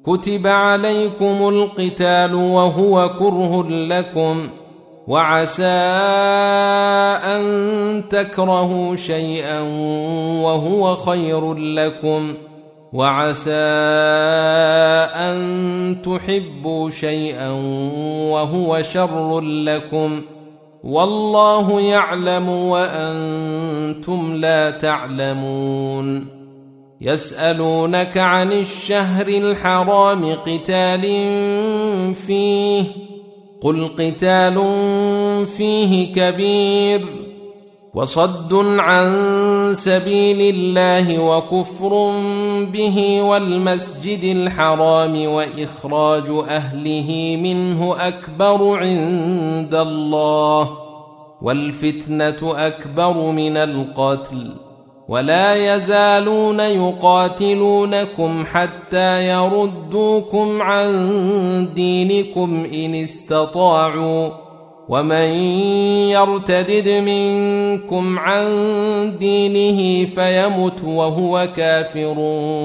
كتب عليكم القتال وهو كره لكم وعسى أن تكرهوا شيئا وهو خير لكم وعسى أن تحبوا شيئا وهو شر لكم والله يعلم وأنتم لا تعلمون يسألونك عن الشهر الحرام قتال فيه قل قتال فيه كبير وصد عن سبيل الله وكفر به والمسجد الحرام وإخراج أهله منه أكبر عند الله والفتنة أكبر من القتل ولا يزالون يقاتلونكم حتى يردوكم عن دينكم إن استطاعوا ومن يرتدد منكم عن دينه فيمت وهو كافر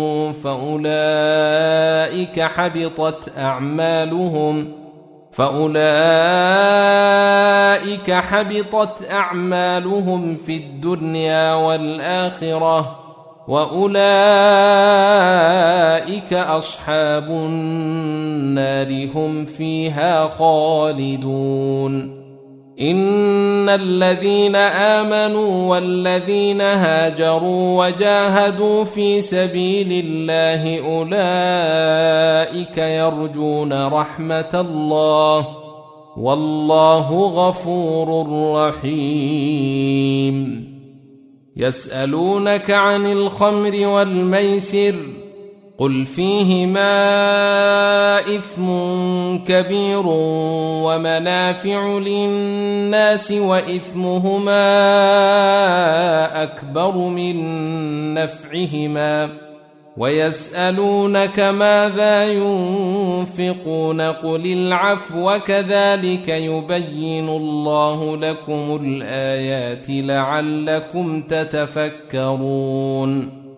فأولئك حبطت أعمالهم في الدنيا والآخرة وأولئك أصحاب النار هم فيها خالدون إن الذين آمنوا والذين هاجروا وجاهدوا في سبيل الله أولئك يرجون رحمة الله والله غفور رحيم يسألونك عن الخمر والميسر قل فيهما إثم كبير ومنافع للناس وإثمهما أكبر من نفعهما ويسألونك ماذا ينفقون قل العفو كذلك يبين الله لكم الآيات لعلكم تتفكرون